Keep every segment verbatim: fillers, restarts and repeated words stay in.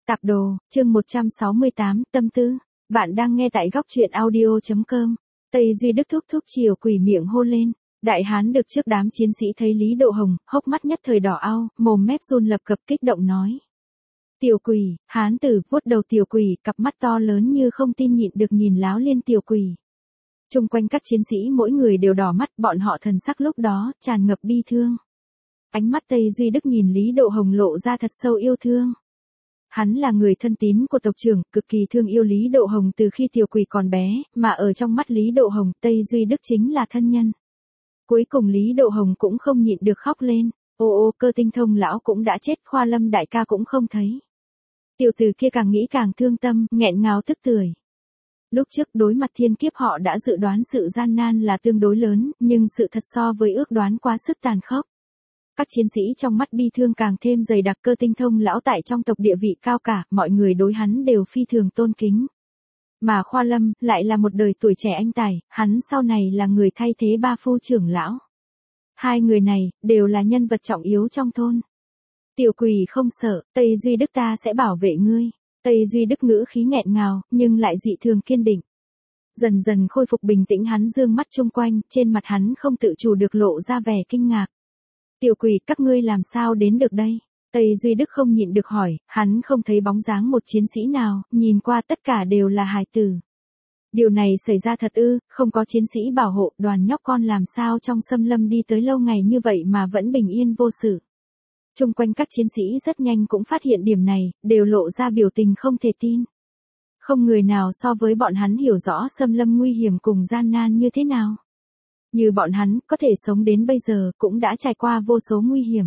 Tạp đồ, chương một trăm sáu mươi tám, tâm tư. Bạn đang nghe tại góc truyện audio chấm com. Tây Duy Đức thúc thúc chiều quỷ miệng hôn lên. Đại hán được trước đám chiến sĩ thấy Lý Độ Hồng, hốc mắt nhất thời đỏ ao, mồm mép run lập cập kích động nói. Tiểu quỷ, hán tử vuốt đầu tiểu quỷ, cặp mắt to lớn như không tin nhịn được nhìn láo liên tiểu quỷ. Trung quanh các chiến sĩ mỗi người đều đỏ mắt, bọn họ thần sắc lúc đó, tràn ngập bi thương. Ánh mắt Tây Duy Đức nhìn Lý Độ Hồng lộ ra thật sâu yêu thương. Hắn là người thân tín của tộc trưởng, cực kỳ thương yêu Lý Độ Hồng từ khi tiểu quỷ còn bé, mà ở trong mắt Lý Độ Hồng, Tây Duy Đức chính là thân nhân. Cuối cùng Lý Độ Hồng cũng không nhịn được khóc lên, ô ô Cơ Tinh Thông lão cũng đã chết, Khoa Lâm đại ca cũng không thấy. Tiểu tử kia càng nghĩ càng thương tâm, nghẹn ngào tức tưởi. Lúc trước đối mặt thiên kiếp họ đã dự đoán sự gian nan là tương đối lớn, nhưng sự thật so với ước đoán quá sức tàn khốc. Các chiến sĩ trong mắt bi thương càng thêm dày đặc. Cơ Tinh Thông lão tại trong tộc địa vị cao cả, mọi người đối hắn đều phi thường tôn kính. Mà Khoa Lâm lại là một đời tuổi trẻ anh tài, hắn sau này là người thay thế ba phu trưởng lão. Hai người này đều là nhân vật trọng yếu trong thôn. Tiểu quỷ không sợ, Tây Duy Đức ta sẽ bảo vệ ngươi. Tây Duy Đức ngữ khí nghẹn ngào, nhưng lại dị thường kiên định. Dần dần khôi phục bình tĩnh, hắn dương mắt chung quanh, trên mặt hắn không tự chủ được lộ ra vẻ kinh ngạc. Tiểu quỷ, các ngươi làm sao đến được đây? Tây Duy Đức không nhịn được hỏi, hắn không thấy bóng dáng một chiến sĩ nào, nhìn qua tất cả đều là hài tử. Điều này xảy ra thật ư, không có chiến sĩ bảo hộ, đoàn nhóc con làm sao trong xâm lâm đi tới lâu ngày như vậy mà vẫn bình yên vô sự. Trung quanh các chiến sĩ rất nhanh cũng phát hiện điểm này, đều lộ ra biểu tình không thể tin. Không người nào so với bọn hắn hiểu rõ xâm lâm nguy hiểm cùng gian nan như thế nào. Như bọn hắn, có thể sống đến bây giờ, cũng đã trải qua vô số nguy hiểm.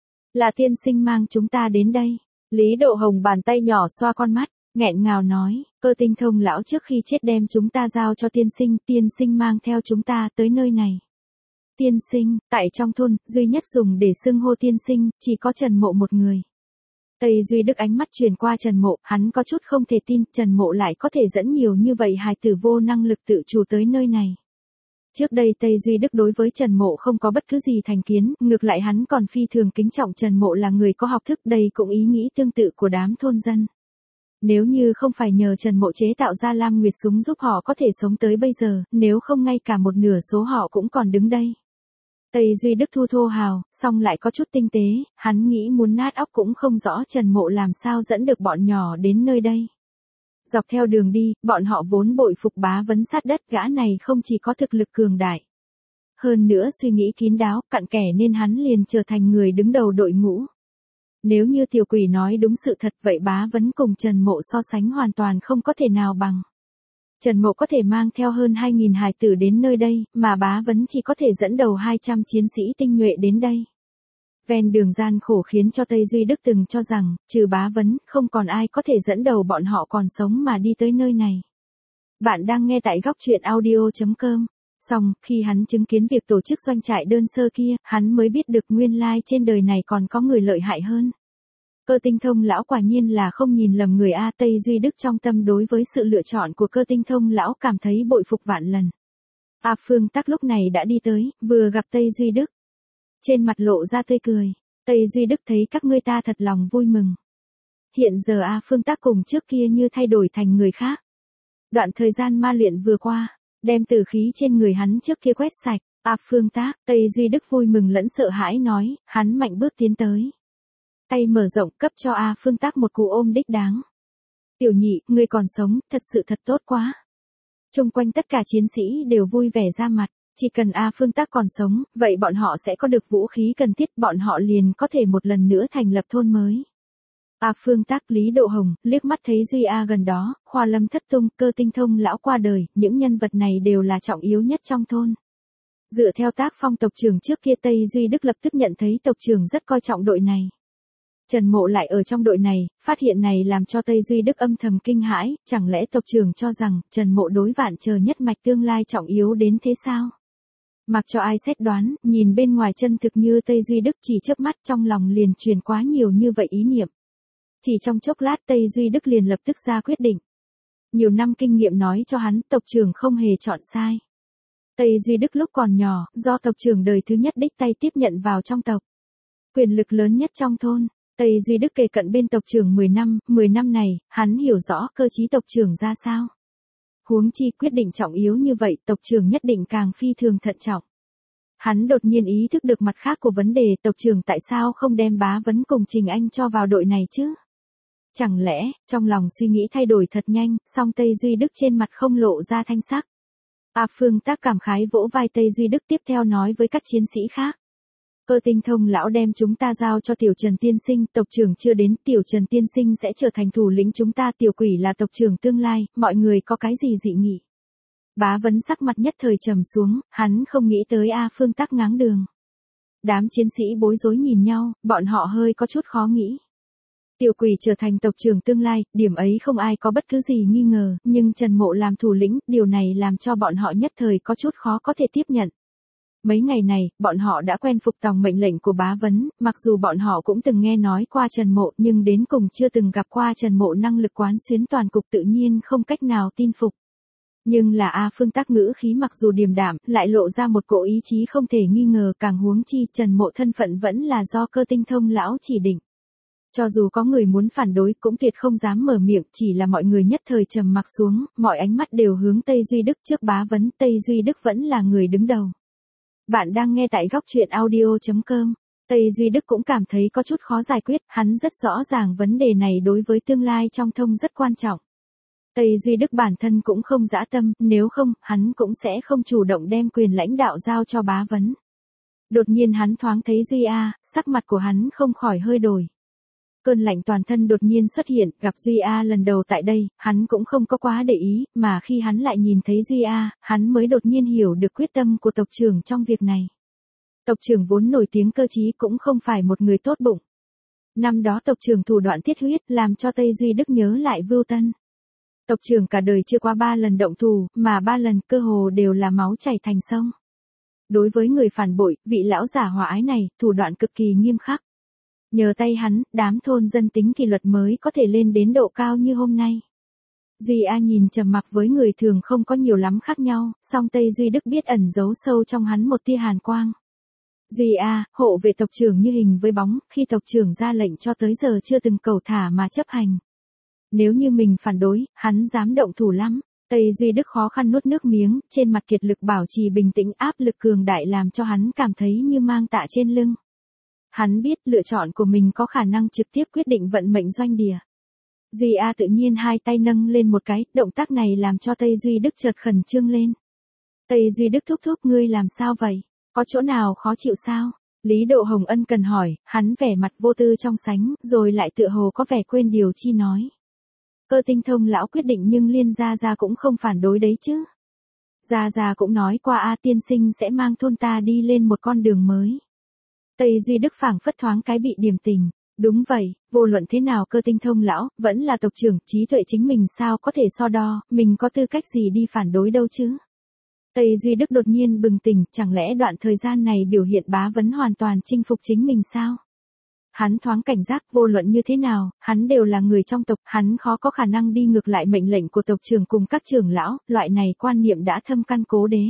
Là tiên sinh mang chúng ta đến đây. Lý Độ Hồng bàn tay nhỏ xoa con mắt, nghẹn ngào nói, Cơ Tinh Thông lão trước khi chết đem chúng ta giao cho tiên sinh, tiên sinh mang theo chúng ta tới nơi này. Tiên sinh, tại trong thôn, duy nhất dùng để xưng hô tiên sinh, chỉ có Trần Mộ một người. Tây Duy Đức ánh mắt truyền qua Trần Mộ, hắn có chút không thể tin, Trần Mộ lại có thể dẫn nhiều như vậy hài tử vô năng lực tự chủ tới nơi này. Trước đây Tây Duy Đức đối với Trần Mộ không có bất cứ gì thành kiến, ngược lại hắn còn phi thường kính trọng Trần Mộ là người có học thức, đây cũng ý nghĩ tương tự của đám thôn dân. Nếu như không phải nhờ Trần Mộ chế tạo ra Lam Nguyệt súng giúp họ có thể sống tới bây giờ, nếu không ngay cả một nửa số họ cũng còn đứng đây. Tây Duy Đức thu thô hào, song lại có chút tinh tế, hắn nghĩ muốn nát óc cũng không rõ Trần Mộ làm sao dẫn được bọn nhỏ đến nơi đây. Dọc theo đường đi, bọn họ vốn bội phục Bá Vấn sát đất, gã này không chỉ có thực lực cường đại. Hơn nữa suy nghĩ kín đáo, cặn kẽ nên hắn liền trở thành người đứng đầu đội ngũ. Nếu như tiểu quỷ nói đúng sự thật vậy Bá Vấn cùng Trần Mộ so sánh hoàn toàn không có thể nào bằng. Trần Mộ có thể mang theo hơn hai nghìn hài tử đến nơi đây, mà Bá Vấn chỉ có thể dẫn đầu hai trăm chiến sĩ tinh nhuệ đến đây. Ven đường gian khổ khiến cho Tây Duy Đức từng cho rằng, trừ Bá Vấn, không còn ai có thể dẫn đầu bọn họ còn sống mà đi tới nơi này. Bạn đang nghe tại góc truyện audio chấm com. Xong, khi hắn chứng kiến việc tổ chức doanh trại đơn sơ kia, hắn mới biết được nguyên lai trên đời này còn có người lợi hại hơn. Cơ Tinh Thông lão quả nhiên là không nhìn lầm người a. Tây Duy Đức trong tâm đối với sự lựa chọn của Cơ Tinh Thông lão cảm thấy bội phục vạn lần. A Phương Tắc lúc này đã đi tới, vừa gặp Tây Duy Đức. Trên mặt lộ ra tươi cười, Tây Duy Đức thấy các ngươi ta thật lòng vui mừng. Hiện giờ A Phương Tắc cùng trước kia như thay đổi thành người khác. Đoạn thời gian ma luyện vừa qua, đem tử khí trên người hắn trước kia quét sạch. A Phương Tắc, Tây Duy Đức vui mừng lẫn sợ hãi nói, hắn mạnh bước tiến tới. Tay mở rộng cấp cho A Phương Tắc một cú ôm đích đáng. Tiểu nhị, ngươi còn sống, thật sự thật tốt quá. Trung quanh tất cả chiến sĩ đều vui vẻ ra mặt. Chỉ cần A Phương Tắc còn sống, vậy bọn họ sẽ có được vũ khí cần thiết, bọn họ liền có thể một lần nữa thành lập thôn mới. A Phương Tắc, Lý Độ Hồng, liếc mắt thấy Duy A gần đó, Khoa Lâm thất tung, Cơ Tinh Thông lão qua đời, những nhân vật này đều là trọng yếu nhất trong thôn. Dựa theo tác phong tộc trưởng trước kia Tây Duy Đức lập tức nhận thấy tộc trưởng rất coi trọng đội này. Trần Mộ lại ở trong đội này, phát hiện này làm cho Tây Duy Đức âm thầm kinh hãi, chẳng lẽ tộc trưởng cho rằng Trần Mộ đối vạn chờ nhất mạch tương lai trọng yếu đến thế sao? Mặc cho ai xét đoán, nhìn bên ngoài chân thực như Tây Duy Đức chỉ chớp mắt trong lòng liền truyền quá nhiều như vậy ý niệm. Chỉ trong chốc lát Tây Duy Đức liền lập tức ra quyết định. Nhiều năm kinh nghiệm nói cho hắn tộc trưởng không hề chọn sai. Tây Duy Đức lúc còn nhỏ, do tộc trưởng đời thứ nhất đích tay tiếp nhận vào trong tộc. Quyền lực lớn nhất trong thôn. Tây Duy Đức kề cận bên tộc trưởng mười năm, mười năm này, hắn hiểu rõ cơ chí tộc trưởng ra sao. Huống chi quyết định trọng yếu như vậy, tộc trưởng nhất định càng phi thường thận trọng. Hắn đột nhiên ý thức được mặt khác của vấn đề, tộc trưởng tại sao không đem Bá Vấn cùng Trình Anh cho vào đội này chứ? Chẳng lẽ, trong lòng suy nghĩ thay đổi thật nhanh, song Tây Duy Đức trên mặt không lộ ra thanh sắc. A Phương Tác cảm khái vỗ vai Tây Duy Đức tiếp theo nói với các chiến sĩ khác. Cơ Tinh Thông lão đem chúng ta giao cho Tiểu Trần tiên sinh, tộc trưởng chưa đến, Tiểu Trần tiên sinh sẽ trở thành thủ lĩnh chúng ta, Tiểu Quỷ là tộc trưởng tương lai, mọi người có cái gì dị nghị? Bá Vấn sắc mặt nhất thời trầm xuống, hắn không nghĩ tới A Phương Tác ngáng đường. Đám chiến sĩ bối rối nhìn nhau, bọn họ hơi có chút khó nghĩ. Tiểu Quỷ trở thành tộc trưởng tương lai, điểm ấy không ai có bất cứ gì nghi ngờ, nhưng Trần Mộ làm thủ lĩnh, điều này làm cho bọn họ nhất thời có chút khó có thể tiếp nhận. Mấy ngày này, bọn họ đã quen phục tòng mệnh lệnh của Bá Vấn, mặc dù bọn họ cũng từng nghe nói qua Trần Mộ nhưng đến cùng chưa từng gặp qua Trần Mộ năng lực quán xuyến toàn cục tự nhiên không cách nào tin phục. Nhưng là A Phương Tác ngữ khí mặc dù điềm đạm, lại lộ ra một cỗ ý chí không thể nghi ngờ, càng huống chi Trần Mộ thân phận vẫn là do Cơ Tinh Thông lão chỉ định. Cho dù có người muốn phản đối cũng tuyệt không dám mở miệng, chỉ là mọi người nhất thời trầm mặc xuống, mọi ánh mắt đều hướng Tây Duy Đức trước Bá Vấn, Tây Duy Đức vẫn là người đứng đầu. Bạn đang nghe tại góc truyện audio chấm com. Tây Duy Đức cũng cảm thấy có chút khó giải quyết, hắn rất rõ ràng vấn đề này đối với tương lai trong thông rất quan trọng. Tây Duy Đức bản thân cũng không dã tâm, nếu không, hắn cũng sẽ không chủ động đem quyền lãnh đạo giao cho Bá Vấn. Đột nhiên hắn thoáng thấy Duy A, sắc mặt của hắn không khỏi hơi đổi. Cơn lạnh toàn thân đột nhiên xuất hiện, gặp Duy A lần đầu tại đây, hắn cũng không có quá để ý, mà khi hắn lại nhìn thấy Duy A, hắn mới đột nhiên hiểu được quyết tâm của tộc trưởng trong việc này. Tộc trưởng vốn nổi tiếng cơ trí cũng không phải một người tốt bụng. Năm đó tộc trưởng thủ đoạn thiết huyết làm cho Tây Duy Đức nhớ lại Vưu Tân. Tộc trưởng cả đời chưa qua ba lần động thủ, mà ba lần cơ hồ đều là máu chảy thành sông. Đối với người phản bội, vị lão giả hòa ái này, thủ đoạn cực kỳ nghiêm khắc. Nhờ tay hắn, đám thôn dân tính kỷ luật mới có thể lên đến độ cao như hôm nay. Duy A nhìn trầm mặc với người thường không có nhiều lắm khác nhau, song Tây Duy Đức biết ẩn giấu sâu trong hắn một tia hàn quang. Duy A, hộ vệ tộc trưởng như hình với bóng, khi tộc trưởng ra lệnh cho tới giờ chưa từng cầu thả mà chấp hành. Nếu như mình phản đối, hắn dám động thủ lắm. Tây Duy Đức khó khăn nuốt nước miếng, trên mặt kiệt lực bảo trì bình tĩnh, áp lực cường đại làm cho hắn cảm thấy như mang tạ trên lưng. Hắn biết lựa chọn của mình có khả năng trực tiếp quyết định vận mệnh doanh địa. Duy A tự nhiên hai tay nâng lên một cái, động tác này làm cho Tây Duy Đức chợt khẩn trương lên. Tây Duy Đức thúc thúc ngươi làm sao vậy? Có chỗ nào khó chịu sao? Lý Độ Hồng ân cần hỏi, hắn vẻ mặt vô tư trong sánh, rồi lại tựa hồ có vẻ quên điều chi nói. Cơ Tinh Thông lão quyết định nhưng Liên Gia Gia cũng không phản đối đấy chứ. Gia Gia cũng nói qua A tiên sinh sẽ mang thôn ta đi lên một con đường mới. Tây Duy Đức phảng phất thoáng cái bị điểm tình. Đúng vậy, vô luận thế nào Cơ Tinh Thông lão, vẫn là tộc trưởng, trí tuệ chính mình sao có thể so đo, mình có tư cách gì đi phản đối đâu chứ. Tây Duy Đức đột nhiên bừng tỉnh, chẳng lẽ đoạn thời gian này biểu hiện Bá Vấn hoàn toàn chinh phục chính mình sao? Hắn thoáng cảnh giác, vô luận như thế nào, hắn đều là người trong tộc, hắn khó có khả năng đi ngược lại mệnh lệnh của tộc trưởng cùng các trưởng lão, loại này quan niệm đã thâm căn cố đế.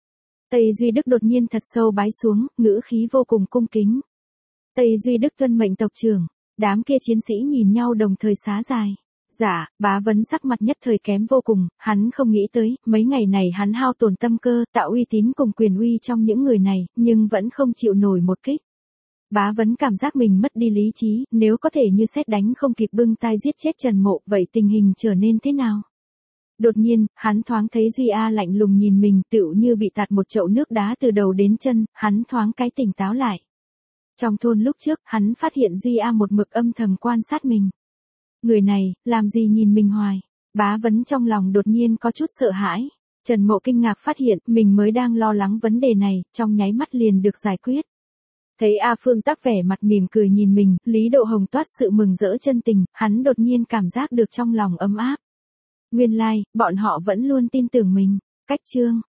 Tây Duy Đức đột nhiên thật sâu bái xuống, ngữ khí vô cùng cung kính. Tây Duy Đức tuân mệnh tộc trưởng, đám kia chiến sĩ nhìn nhau đồng thời xá dài. Dạ, Bá Vấn sắc mặt nhất thời kém vô cùng, hắn không nghĩ tới, mấy ngày này hắn hao tổn tâm cơ, tạo uy tín cùng quyền uy trong những người này, nhưng vẫn không chịu nổi một kích. Bá Vấn cảm giác mình mất đi lý trí, nếu có thể như sét đánh không kịp bưng tai giết chết Trần Mộ, vậy tình hình trở nên thế nào? Đột nhiên, hắn thoáng thấy Duy A lạnh lùng nhìn mình, tựu như bị tạt một chậu nước đá từ đầu đến chân, hắn thoáng cái tỉnh táo lại. Trong thôn lúc trước, hắn phát hiện Duy A một mực âm thầm quan sát mình. Người này, làm gì nhìn mình hoài? Bá Vấn trong lòng đột nhiên có chút sợ hãi. Trần Mộ kinh ngạc phát hiện, mình mới đang lo lắng vấn đề này, trong nháy mắt liền được giải quyết. Thấy A Phương Tác vẻ mặt mỉm cười nhìn mình, Lý Độ Hồng toát sự mừng rỡ chân tình, hắn đột nhiên cảm giác được trong lòng ấm áp. Nguyên lai, like, bọn họ vẫn luôn tin tưởng mình. Cách chương